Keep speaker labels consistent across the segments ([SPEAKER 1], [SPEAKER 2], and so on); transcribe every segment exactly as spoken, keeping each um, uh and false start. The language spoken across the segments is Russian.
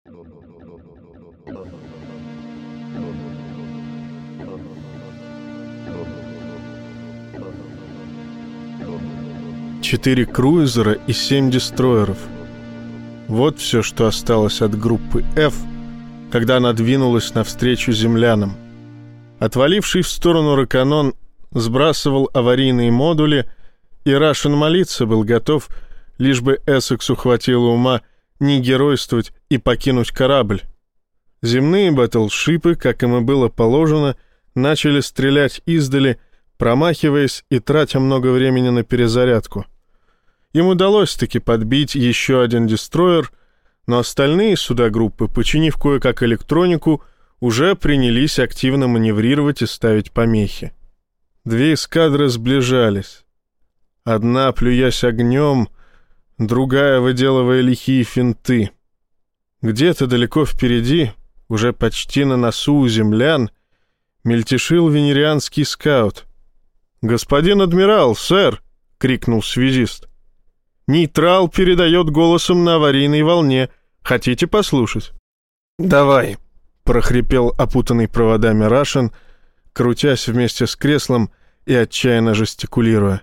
[SPEAKER 1] Четыре круизера и семь дестройеров. Вот все, что осталось от группы F, когда она двинулась навстречу землянам. Отваливший в сторону Раканон сбрасывал аварийные модули, и Рашен молиться был готов, лишь бы Эссексу хватило ума не геройствовать и покинуть корабль. Земные батлшипы, как им и было положено, начали стрелять издали, промахиваясь и тратя много времени на перезарядку. Им удалось-таки подбить еще один дестройер, но остальные суда группы, починив кое-как электронику, уже принялись активно маневрировать и ставить помехи. Две эскадры сближались. Одна, плюясь огнем, другая, выделывая лихие финты. Где-то далеко впереди, уже почти на носу у землян, мельтешил венерианский скаут. «Господин адмирал, сэр!» — крикнул связист. «Нейтрал передает голосом на аварийной волне. Хотите послушать?» «Давай», — прохрипел опутанный проводами Рашен, крутясь вместе с креслом и отчаянно жестикулируя.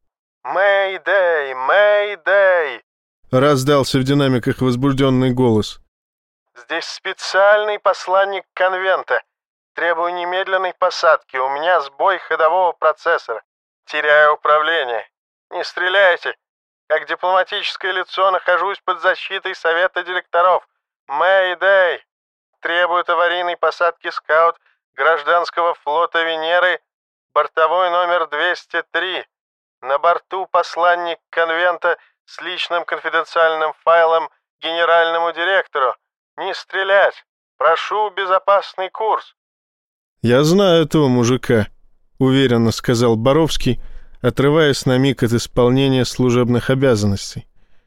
[SPEAKER 2] «Мэйдэй! Мэйдэй!» —
[SPEAKER 1] раздался в динамиках возбужденный голос.
[SPEAKER 2] «Здесь специальный посланник конвента. Требую немедленной посадки. У меня сбой ходового процессора. Теряю управление. Не стреляйте. Как дипломатическое лицо нахожусь под защитой совета директоров. Мэйдэй! Требует аварийной посадки скаут гражданского флота Венеры, бортовой номер двести три. На борту посланник конвента с личным конфиденциальным файлом генеральному директору. Не стрелять. Прошу безопасный курс».
[SPEAKER 1] «Я знаю этого мужика», — уверенно сказал Боровский, отрываясь на миг от исполнения служебных обязанностей.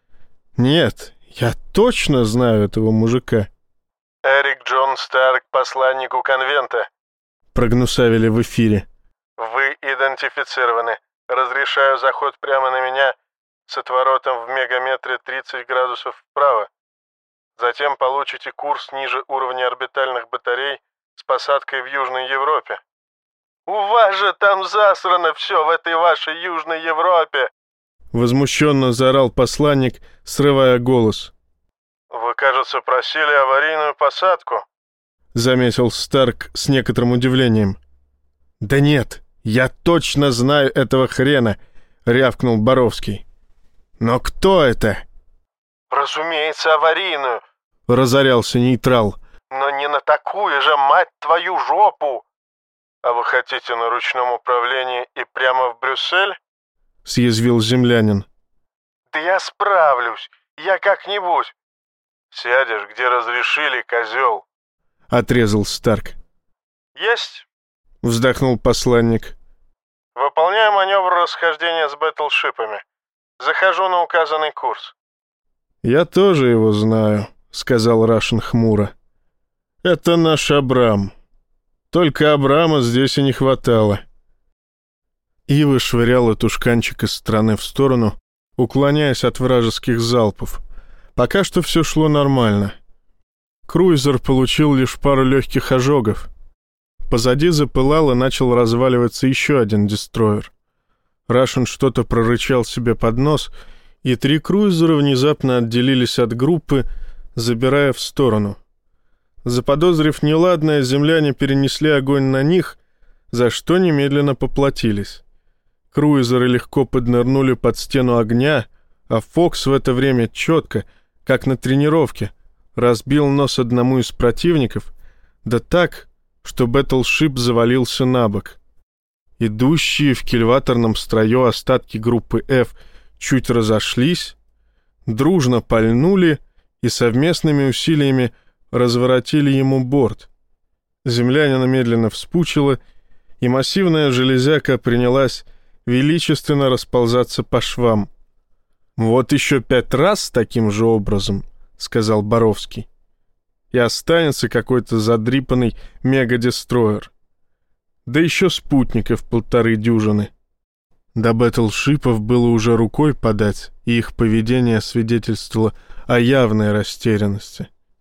[SPEAKER 1] «Нет, я точно знаю этого мужика».
[SPEAKER 2] «Эрик Джон Старк, посланнику конвента»,
[SPEAKER 1] — прогнусавили в эфире.
[SPEAKER 2] «Вы идентифицированы. Разрешаю заход прямо на меня с отворотом в мегаметре тридцать градусов вправо. Затем получите курс ниже уровня орбитальных батарей с посадкой в Южной Европе». «У вас же там засрано все в этой вашей Южной Европе!»
[SPEAKER 1] Возмущенно заорал посланник, срывая голос.
[SPEAKER 2] «Вы, кажется, просили аварийную посадку»,
[SPEAKER 1] — заметил Старк с некоторым удивлением. «Да нет, я точно знаю этого хрена», — рявкнул Боровский. «Но кто это?»
[SPEAKER 2] «Разумеется, аварийную»,
[SPEAKER 1] — разорялся нейтрал.
[SPEAKER 2] «Но не на такую же, мать твою, жопу!» «А вы хотите на ручном управлении и прямо в Брюссель?»
[SPEAKER 1] — съязвил землянин.
[SPEAKER 2] «Да я справлюсь, я как-нибудь». «Сядешь, где разрешили, козел»,
[SPEAKER 1] — отрезал Старк.
[SPEAKER 2] «Есть»,
[SPEAKER 1] — вздохнул посланник.
[SPEAKER 2] «Выполняю маневр расхождения с бэтлшипами. Захожу на указанный курс».
[SPEAKER 1] «Я тоже его знаю», — сказал Рашен хмуро. «Это наш Абрам. Только Абрама здесь и не хватало». Ива швыряла тушканчик из стороны в сторону, уклоняясь от вражеских залпов. Пока что все шло нормально. Круизер получил лишь пару легких ожогов. Позади запылал и начал разваливаться еще один дестройер. Рашен что-то прорычал себе под нос, и три круизера внезапно отделились от группы, забирая в сторону. Заподозрив неладное, земляне перенесли огонь на них, за что немедленно поплатились. Круизеры легко поднырнули под стену огня, а Фокс в это время четко, как на тренировке, разбил нос одному из противников, да так, что бэтлшип завалился на бок. Идущие в кильваторном строю остатки группы F чуть разошлись, дружно пальнули и совместными усилиями разворотили ему борт. Землянина медленно вспучило, и массивная железяка принялась величественно расползаться по швам. «Вот еще пять раз таким же образом», — сказал Боровский, — «и останется какой-то задрипанный мегадестройер. Да еще спутников полторы дюжины». До бэтлшипов было уже рукой подать, и их поведение свидетельствовало о явной растерянности.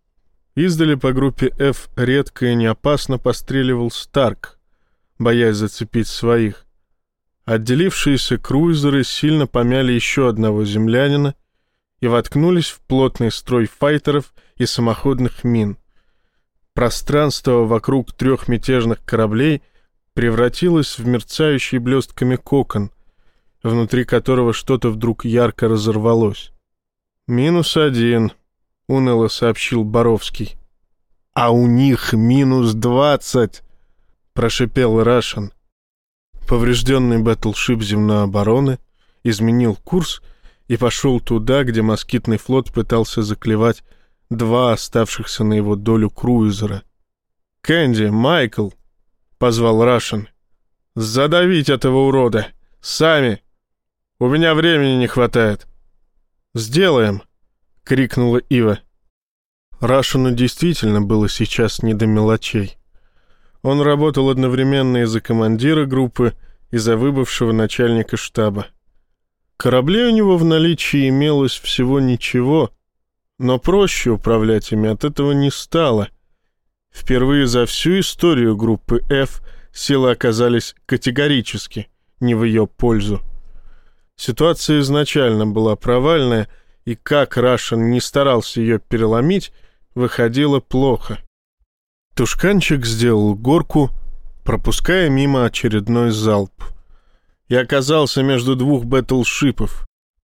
[SPEAKER 1] Издали по группе F редко и не опасно постреливал Старк, боясь зацепить своих. Отделившиеся круизеры сильно помяли еще одного землянина и воткнулись в плотный строй файтеров и самоходных мин. Пространство вокруг трех мятежных кораблей превратилось в мерцающий блестками кокон, внутри которого что-то вдруг ярко разорвалось. «Минус один», — уныло сообщил Боровский. «А у них минус двадцать», — прошипел Рашен. Поврежденный бэтлшип земной обороны изменил курс и пошел туда, где москитный флот пытался заклевать два оставшихся на его долю круизера. «Кэнди, Майкл», — позвал Рашен, — «задавить этого урода! Сами! У меня времени не хватает!» «Сделаем!» — крикнула Ива. Рашену действительно было сейчас не до мелочей. Он работал одновременно и за командира группы, и за выбывшего начальника штаба. Кораблей у него в наличии имелось всего ничего, но проще управлять ими от этого не стало. Впервые за всю историю группы F силы оказались категорически не в ее пользу. Ситуация изначально была провальная, и как Рашен не старался ее переломить, выходило плохо. Тушканчик сделал горку, пропуская мимо очередной залп, и оказался между двух бэтлшипов.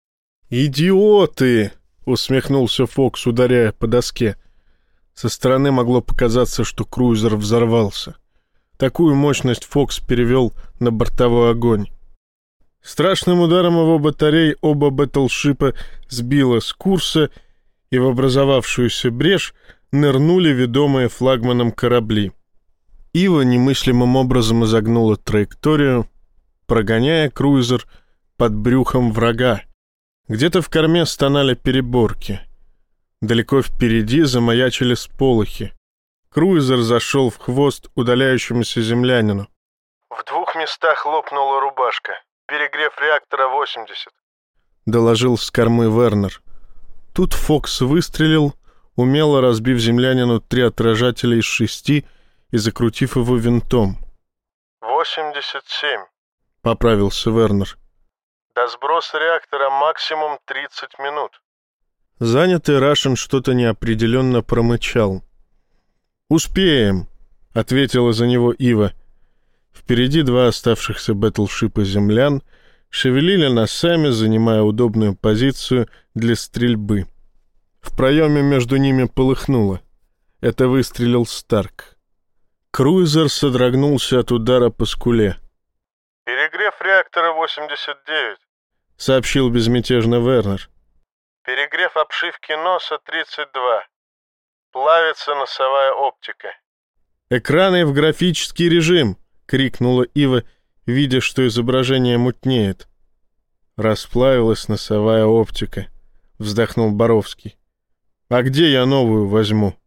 [SPEAKER 1] «Идиоты!» — усмехнулся Фокс, ударяя по доске. Со стороны могло показаться, что круизер взорвался. Такую мощность Фокс перевел на бортовой огонь. Страшным ударом его батарей оба бэтлшипа сбило с курса, и в образовавшуюся брешь нырнули ведомые флагманом корабли. Ива немыслимым образом изогнула траекторию, прогоняя круизер под брюхом врага. Где-то в корме стонали переборки. Далеко впереди замаячили сполохи. Круизер зашел в хвост удаляющемуся землянину.
[SPEAKER 2] «В двух местах лопнула рубашка. Перегрев реактора восемьдесят»,
[SPEAKER 1] — доложил с кормы Вернер. Тут Фокс выстрелил, умело разбив землянину три отражателя из шести и закрутив его винтом.
[SPEAKER 2] «восемьдесят семь»,
[SPEAKER 1] — поправился Вернер.
[SPEAKER 2] «До сброса реактора максимум тридцать минут».
[SPEAKER 1] Занятый Рашен что-то неопределенно промычал. «Успеем», — ответила за него Ива. Впереди два оставшихся бэтлшипа землян шевелили носами, занимая удобную позицию для стрельбы. В проеме между ними полыхнуло. Это выстрелил Старк. Круизер содрогнулся от удара по скуле.
[SPEAKER 2] «Перегрев реактора восемьдесят девять»,
[SPEAKER 1] — сообщил безмятежно Вернер.
[SPEAKER 2] «Перегрев обшивки носа тридцать два. Плавится носовая оптика».
[SPEAKER 1] «Экраны в графический режим!» — крикнула Ива, видя, что изображение мутнеет. «Расплавилась носовая оптика», — вздохнул Боровский. «А где я новую возьму?»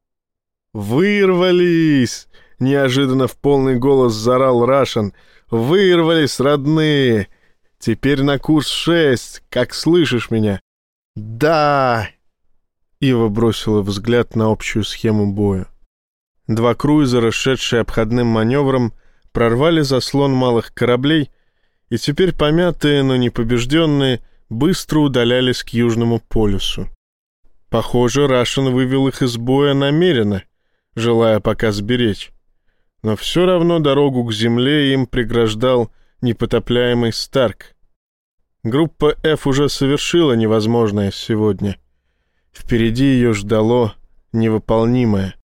[SPEAKER 1] «Вырвались!» — неожиданно в полный голос заорал Рашен. «Вырвались, родные! Теперь на курс шесть, как слышишь меня?» «Да!» Ива бросила взгляд на общую схему боя. Два круизера, шедшие обходным маневром, прорвали заслон малых кораблей, и теперь помятые, но не побежденные, быстро удалялись к Южному полюсу. Похоже, Рашен вывел их из боя намеренно, желая пока сберечь. Но все равно дорогу к земле им преграждал непотопляемый Старк. Группа F уже совершила невозможное сегодня. Впереди ее ждало невыполнимое.